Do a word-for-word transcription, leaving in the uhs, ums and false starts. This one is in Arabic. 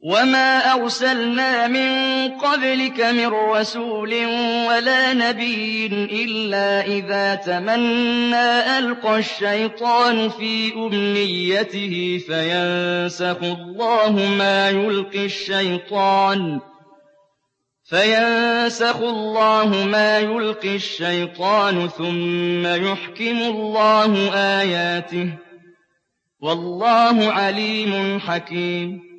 وَمَا أَرْسَلْنَا مِن قَبْلِكَ مِن رَّسُولٍ وَلَا نَبِيٍّ إِلَّا إِذَا تَمَنَّىٰ أَلْقَى الشَّيْطَانُ فِي أُمْنِيَّتِهِ فَيَنسَخُ اللَّهُ مَا يُلْقِي الشَّيْطَانُ ثُمَّ يُحْكِمُ اللَّهُ آيَاتِهِ ۗ وَاللَّهُ عَلِيمٌ حَكِيمٌ